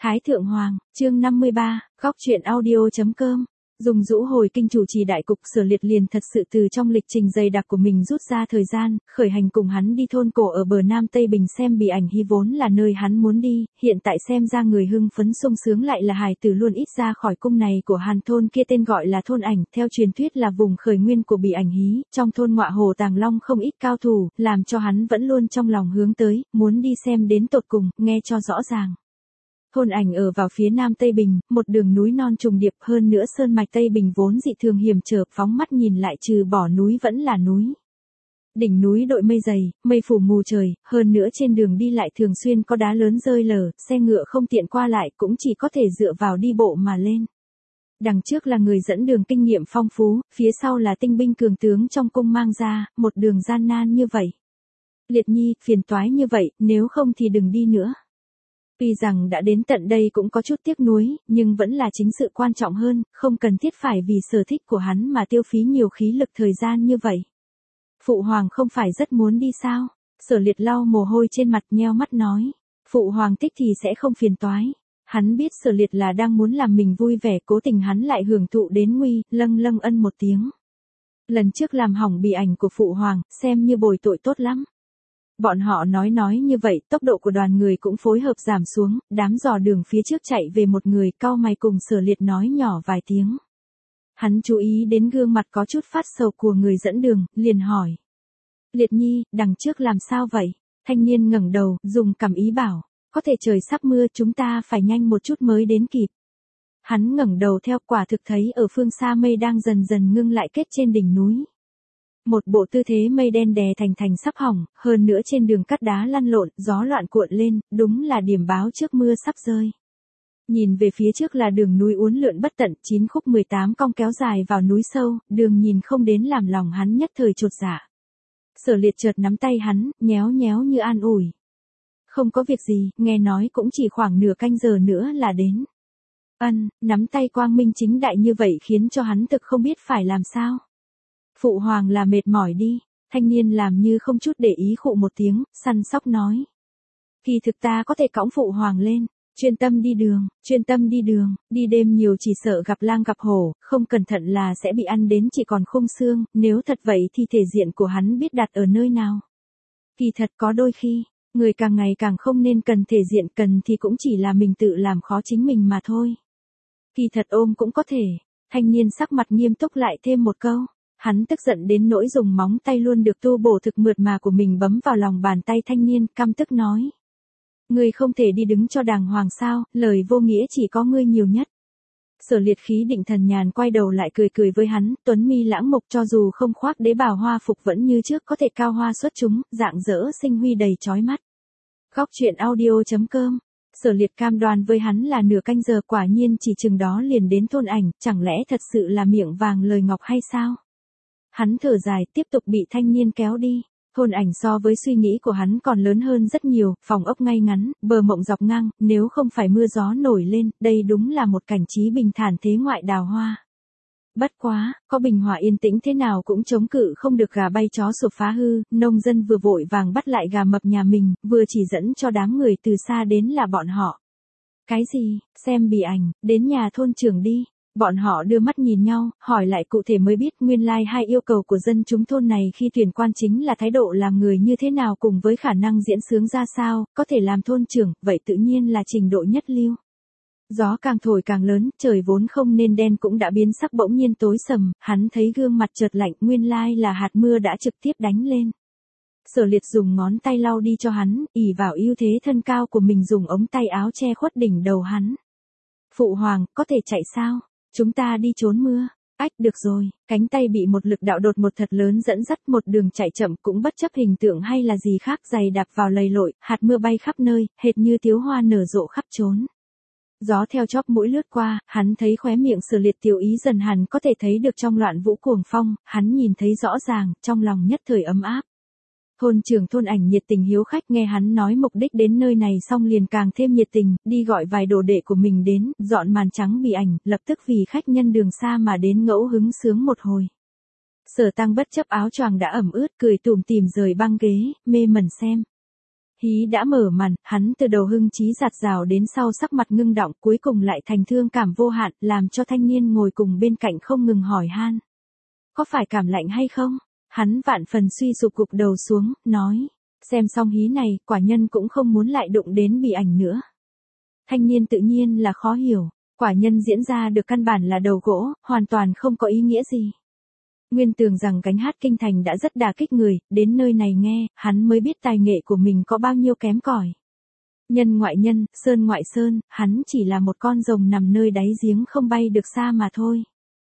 Thái Thượng Hoàng, chương 53, góc truyện audio.com. Dùng Dũ hồi kinh chủ trì đại cục, Sở Liệt liền thật sự từ trong lịch trình dày đặc của mình rút ra thời gian, khởi hành cùng hắn đi thôn cổ ở bờ Nam Tây Bình xem Bỉ Ảnh Hy vốn là nơi hắn muốn đi, hiện tại xem ra người hưng phấn sung sướng lại là hài tử luôn ít ra khỏi cung này của Hàn thôn kia tên gọi là thôn Ảnh, theo truyền thuyết là vùng khởi nguyên của Bỉ Ảnh Hí, trong thôn Ngọa Hồ Tàng Long không ít cao thủ, làm cho hắn vẫn luôn trong lòng hướng tới, muốn đi xem đến tột cùng, nghe cho rõ ràng. Thôn Ảnh ở vào phía nam Tây Bình, một đường núi non trùng điệp, hơn nữa sơn mạch Tây Bình vốn dị thường hiểm trở, phóng mắt nhìn lại trừ bỏ núi vẫn là núi. Đỉnh núi đội mây dày, mây phủ mù trời, hơn nữa trên đường đi lại thường xuyên có đá lớn rơi lở, xe ngựa không tiện qua lại, cũng chỉ có thể dựa vào đi bộ mà lên. Đằng trước là người dẫn đường kinh nghiệm phong phú, phía sau là tinh binh cường tướng trong cung mang ra, một đường gian nan như vậy. Liệt Nhi, phiền toái như vậy, nếu không thì đừng đi nữa. Tuy rằng đã đến tận đây cũng có chút tiếc nuối, nhưng vẫn là chính sự quan trọng hơn, không cần thiết phải vì sở thích của hắn mà tiêu phí nhiều khí lực thời gian như vậy. Phụ hoàng không phải rất muốn đi sao? Sở Liệt lau mồ hôi trên mặt nheo mắt nói. Phụ hoàng thích thì sẽ không phiền toái. Hắn biết Sở Liệt là đang muốn làm mình vui vẻ, cố tình hắn lại hưởng thụ đến nguy, lâng lâng ân một tiếng. Lần trước làm hỏng Bỉ Ảnh của phụ hoàng, xem như bồi tội tốt lắm. Bọn họ nói như vậy, tốc độ của đoàn người cũng phối hợp giảm xuống, đám dò đường phía trước chạy về một người, cau mày cùng Sở Liệt nói nhỏ vài tiếng. Hắn chú ý đến gương mặt có chút phát sầu của người dẫn đường, liền hỏi. Liệt Nhi, đằng trước làm sao vậy? Thanh niên ngẩng đầu, dùng cảm ý bảo, có thể trời sắp mưa, chúng ta phải nhanh một chút mới đến kịp. Hắn ngẩng đầu theo, quả thực thấy ở phương xa mây đang dần dần ngưng lại kết trên đỉnh núi. Một bộ tư thế mây đen đè thành sắp hỏng, hơn nữa trên đường cát đá lăn lộn, gió loạn cuộn lên, đúng là điểm báo trước mưa sắp rơi. Nhìn về phía trước là đường núi uốn lượn bất tận, 9 khúc 18 cong kéo dài vào núi sâu, đường nhìn không đến làm lòng hắn nhất thời chột dạ. Sở Liệt chợt nắm tay hắn, nhéo như an ủi. Không có việc gì, nghe nói cũng chỉ khoảng nửa canh giờ nữa là đến. Nắm tay quang minh chính đại như vậy khiến cho hắn thực không biết phải làm sao. Phụ hoàng là mệt mỏi đi, thanh niên làm như không chút để ý khụ một tiếng, săn sóc nói. Kỳ thực ta có thể cõng phụ hoàng lên, chuyên tâm đi đường, đi đêm nhiều chỉ sợ gặp lang gặp hổ, không cẩn thận là sẽ bị ăn đến chỉ còn khung xương, nếu thật vậy thì thể diện của hắn biết đặt ở nơi nào. Kỳ thật có đôi khi, người càng ngày càng không nên cần thể diện, cần thì cũng chỉ là mình tự làm khó chính mình mà thôi. Kỳ thật ôm cũng có thể, thanh niên sắc mặt nghiêm túc lại thêm một câu. Hắn tức giận đến nỗi dùng móng tay luôn được tu bổ thực mượt mà của mình bấm vào lòng bàn tay thanh niên, căm tức nói. Ngươi không thể đi đứng cho đàng hoàng sao, lời vô nghĩa chỉ có ngươi nhiều nhất. Sở Liệt khí định thần nhàn quay đầu lại cười với hắn, tuấn mi lãng mục cho dù không khoác đế bào hoa phục vẫn như trước có thể cao hoa xuất chúng, dạng dỡ sinh huy đầy chói mắt. Góc truyện audio.com. Sở Liệt cam đoan với hắn là nửa canh giờ, quả nhiên chỉ chừng đó liền đến thôn Ảnh, chẳng lẽ thật sự là miệng vàng lời ngọc hay sao? Hắn thở dài, tiếp tục bị thanh niên kéo đi. Thôn Ảnh so với suy nghĩ của hắn còn lớn hơn rất nhiều, phòng ốc ngay ngắn, bờ mộng dọc ngang, nếu không phải mưa gió nổi lên, đây đúng là một cảnh trí bình thản thế ngoại đào hoa. Bất quá, có bình hòa yên tĩnh thế nào cũng chống cự không được gà bay chó sủa phá hư, nông dân vừa vội vàng bắt lại gà mập nhà mình, vừa chỉ dẫn cho đám người từ xa đến là bọn họ. Cái gì, xem Bỉ Ảnh, đến nhà thôn trưởng đi. Bọn họ đưa mắt nhìn nhau, hỏi lại cụ thể mới biết nguyên lai hai yêu cầu của dân chúng thôn này khi tuyển quan chính là thái độ làm người như thế nào cùng với khả năng diễn sướng ra sao, có thể làm thôn trưởng, vậy tự nhiên là trình độ nhất lưu. Gió càng thổi càng lớn, trời vốn không nên đen cũng đã biến sắc bỗng nhiên tối sầm, hắn thấy gương mặt chợt lạnh, nguyên lai là hạt mưa đã trực tiếp đánh lên. Sở Liệt dùng ngón tay lau đi cho hắn, ỷ vào ưu thế thân cao của mình dùng ống tay áo che khuất đỉnh đầu hắn. Phụ hoàng, có thể chạy sao? Chúng ta đi trốn mưa. Ách, được rồi, cánh tay bị một lực đạo đột một thật lớn dẫn dắt một đường chạy chậm cũng bất chấp hình tượng hay là gì khác, giày đạp vào lầy lội, hạt mưa bay khắp nơi, hệt như tiếu hoa nở rộ khắp chốn. Gió theo chóp mũi lướt qua, hắn thấy khóe miệng Sở Liệt tiểu ý dần hẳn có thể thấy được trong loạn vũ cuồng phong, hắn nhìn thấy rõ ràng, trong lòng nhất thời ấm áp. Thôn trưởng thôn Ảnh nhiệt tình hiếu khách, nghe hắn nói mục đích đến nơi này xong liền càng thêm nhiệt tình, đi gọi vài đồ đệ của mình đến, dọn màn trắng Bỉ Ảnh, lập tức vì khách nhân đường xa mà đến ngẫu hứng sướng một hồi. Sở Tăng bất chấp áo choàng đã ẩm ướt, cười tủm tỉm rời băng ghế, mê mẩn xem. Hí đã mở màn, hắn từ đầu hưng trí giạt rào đến sau sắc mặt ngưng đọng, cuối cùng lại thành thương cảm vô hạn, làm cho thanh niên ngồi cùng bên cạnh không ngừng hỏi han. Có phải cảm lạnh hay không? Hắn vạn phần suy sụp gục đầu xuống, nói. Xem xong hí này, quả nhân cũng không muốn lại đụng đến bị ảnh nữa. Thanh niên tự nhiên là khó hiểu, quả nhân diễn ra được căn bản là đầu gỗ, hoàn toàn không có ý nghĩa gì. Nguyên tưởng rằng gánh hát kinh thành đã rất đả kích người, đến nơi này nghe, hắn mới biết tài nghệ của mình có bao nhiêu kém cỏi. Nhân ngoại nhân, sơn ngoại sơn, hắn chỉ là một con rồng nằm nơi đáy giếng không bay được xa mà thôi.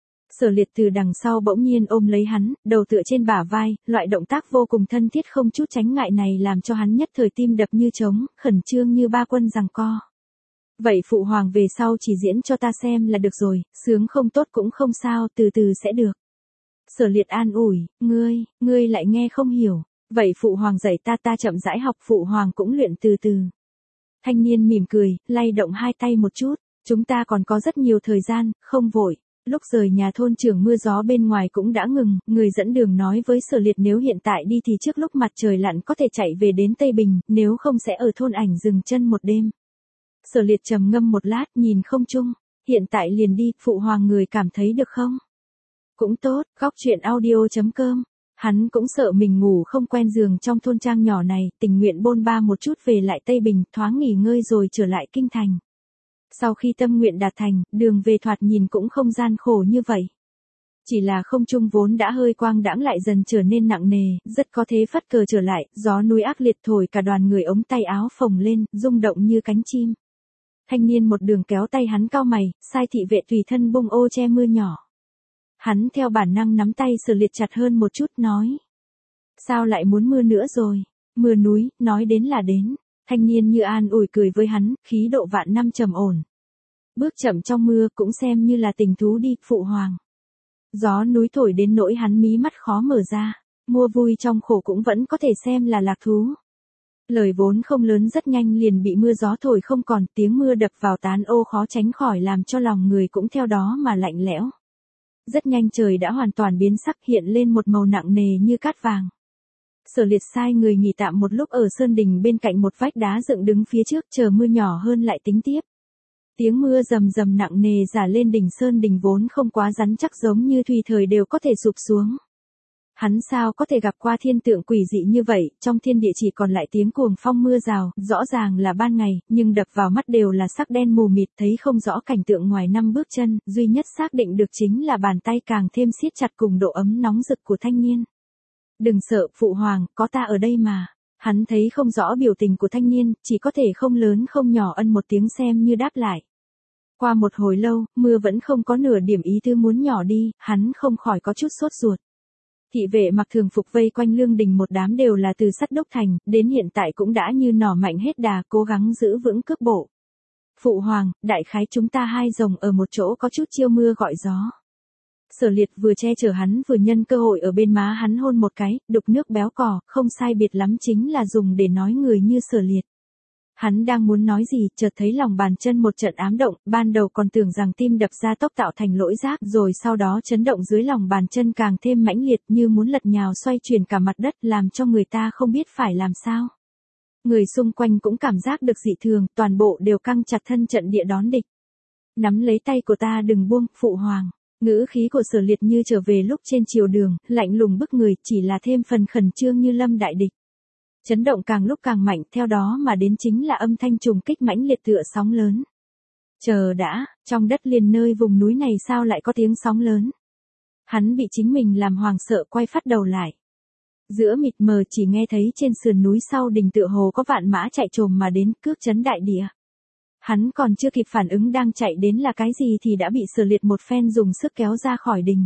Sở Liệt từ đằng sau bỗng nhiên ôm lấy hắn, đầu tựa trên bả vai, loại động tác vô cùng thân thiết không chút tránh ngại này làm cho hắn nhất thời tim đập như trống, khẩn trương như ba quân giằng co. Vậy phụ hoàng về sau chỉ diễn cho ta xem là được rồi, sướng không tốt cũng không sao, từ từ sẽ được. Sở Liệt an ủi, ngươi lại nghe không hiểu, vậy phụ hoàng dạy ta chậm rãi học, phụ hoàng cũng luyện từ từ. Thanh niên mỉm cười, lay động hai tay một chút, chúng ta còn có rất nhiều thời gian, không vội. Lúc rời nhà thôn trưởng mưa gió bên ngoài cũng đã ngừng, người dẫn đường nói với Sở Liệt nếu hiện tại đi thì trước lúc mặt trời lặn có thể chạy về đến Tây Bình, nếu không sẽ ở thôn ảnh dừng chân một đêm. Sở Liệt trầm ngâm một lát, nhìn không chung, hiện tại liền đi, phụ hoàng người cảm thấy được không? Cũng tốt, góc chuyện audio.com. Hắn cũng sợ mình ngủ không quen giường trong thôn trang nhỏ này, tình nguyện bôn ba một chút về lại Tây Bình, thoáng nghỉ ngơi rồi trở lại kinh thành. Sau khi tâm nguyện đạt thành, đường về thoạt nhìn cũng không gian khổ như vậy. Chỉ là không trung vốn đã hơi quang đãng lại dần trở nên nặng nề, rất có thế phất cờ trở lại, gió núi ác liệt thổi cả đoàn người ống tay áo phồng lên, rung động như cánh chim. Thanh niên một đường kéo tay hắn cau mày, sai thị vệ tùy thân bung ô che mưa nhỏ. Hắn theo bản năng nắm tay Sở Liệt chặt hơn một chút nói. Sao lại muốn mưa nữa rồi? Mưa núi, nói đến là đến. Thanh niên như an ủi cười với hắn, khí độ vạn năm trầm ổn. Bước chậm trong mưa cũng xem như là tình thú đi, phụ hoàng. Gió núi thổi đến nỗi hắn mí mắt khó mở ra, mua vui trong khổ cũng vẫn có thể xem là lạc thú. Lời vốn không lớn rất nhanh liền bị mưa gió thổi không còn, tiếng mưa đập vào tán ô khó tránh khỏi làm cho lòng người cũng theo đó mà lạnh lẽo. Rất nhanh trời đã hoàn toàn biến sắc, hiện lên một màu nặng nề như cát vàng. Sở Liệt sai người nghỉ tạm một lúc ở sơn đình bên cạnh một vách đá dựng đứng phía trước, chờ mưa nhỏ hơn lại tính tiếp. Tiếng mưa rầm rầm nặng nề rả lên đỉnh sơn đình vốn không quá rắn chắc giống như tùy thời đều có thể sụp xuống. Hắn sao có thể gặp qua thiên tượng quỷ dị như vậy, trong thiên địa chỉ còn lại tiếng cuồng phong mưa rào, rõ ràng là ban ngày, nhưng đập vào mắt đều là sắc đen mù mịt, thấy không rõ cảnh tượng ngoài 5 bước chân, duy nhất xác định được chính là bàn tay càng thêm siết chặt cùng độ ấm nóng rực của thanh niên. Đừng sợ, phụ hoàng, có ta ở đây mà. Hắn thấy không rõ biểu tình của thanh niên, chỉ có thể không lớn không nhỏ ân một tiếng xem như đáp lại. Qua một hồi lâu, mưa vẫn không có nửa điểm ý tứ muốn nhỏ đi, hắn không khỏi có chút sốt ruột. Thị vệ mặc thường phục vây quanh lương đình một đám đều là từ sắt đúc thành, đến hiện tại cũng đã như nỏ mạnh hết đà, cố gắng giữ vững cước bộ. Phụ hoàng, đại khái chúng ta hai rồng ở một chỗ có chút chiêu mưa gọi gió. Sở Liệt vừa che chở hắn vừa nhân cơ hội ở bên má hắn hôn một cái, đục nước béo cò, không sai biệt lắm chính là dùng để nói người như Sở Liệt. Hắn đang muốn nói gì, chợt thấy lòng bàn chân một trận ám động, ban đầu còn tưởng rằng tim đập ra tốc tạo thành lỗi giác, rồi sau đó chấn động dưới lòng bàn chân càng thêm mãnh liệt như muốn lật nhào xoay chuyển cả mặt đất làm cho người ta không biết phải làm sao. Người xung quanh cũng cảm giác được dị thường, toàn bộ đều căng chặt thân trận địa đón địch. Nắm lấy tay của ta đừng buông, phụ hoàng. Ngữ khí của Sở Liệt như trở về lúc trên triều đường, lạnh lùng bức người, chỉ là thêm phần khẩn trương như lâm đại địch. Chấn động càng lúc càng mạnh, theo đó mà đến chính là âm thanh trùng kích mãnh liệt tựa sóng lớn. Chờ đã, trong đất liền nơi vùng núi này sao lại có tiếng sóng lớn? Hắn bị chính mình làm hoảng sợ quay phát đầu lại. Giữa mịt mờ chỉ nghe thấy trên sườn núi sau đình tựa hồ có vạn mã chạy trồm mà đến, cước chấn đại địa. Hắn còn chưa kịp phản ứng đang chạy đến là cái gì thì đã bị Sở Liệt một phen dùng sức kéo ra khỏi đình.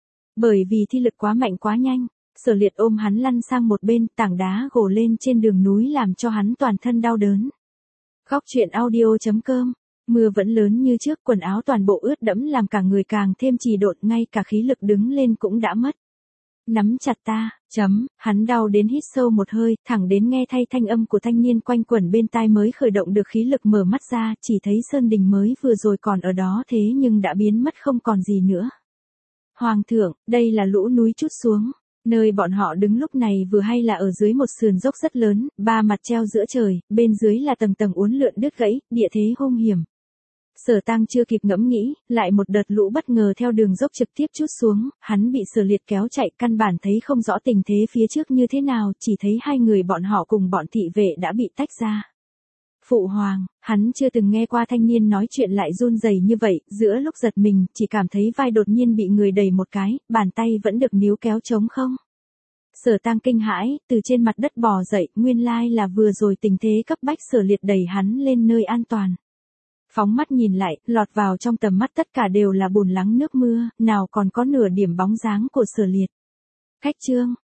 Bởi vì thi lực quá mạnh quá nhanh, Sở Liệt ôm hắn lăn sang một bên, tảng đá gồ lên trên đường núi làm cho hắn toàn thân đau đớn. Góc chuyện audio.com. Mưa vẫn lớn như trước, quần áo toàn bộ ướt đẫm làm cả người càng thêm trì độn, ngay cả khí lực đứng lên cũng đã mất. Nắm chặt ta, hắn đau đến hít sâu một hơi, thẳng đến nghe thay thanh âm của thanh niên quanh quẩn bên tai mới khởi động được khí lực mở mắt ra, chỉ thấy sơn đình mới vừa rồi còn ở đó thế nhưng đã biến mất không còn gì nữa. Hoàng thượng, đây là lũ núi trút xuống. Nơi bọn họ đứng lúc này vừa hay là ở dưới một sườn dốc rất lớn, ba mặt treo giữa trời, bên dưới là tầng tầng uốn lượn đứt gãy, địa thế hung hiểm. Sở Tăng chưa kịp ngẫm nghĩ, lại một đợt lũ bất ngờ theo đường dốc trực tiếp trút xuống, hắn bị Sở Liệt kéo chạy, căn bản thấy không rõ tình thế phía trước như thế nào, chỉ thấy hai người bọn họ cùng bọn thị vệ đã bị tách ra. Phụ hoàng, hắn chưa từng nghe qua thanh niên nói chuyện lại run rẩy như vậy, giữa lúc giật mình, chỉ cảm thấy vai đột nhiên bị người đẩy một cái, bàn tay vẫn được níu kéo trống không. Sở Tăng kinh hãi, từ trên mặt đất bò dậy, nguyên lai là vừa rồi tình thế cấp bách Sở Liệt đẩy hắn lên nơi an toàn. Phóng mắt nhìn lại, lọt vào trong tầm mắt tất cả đều là bùn lắng nước mưa, nào còn có nửa điểm bóng dáng của Sở Liệt. Khách trương,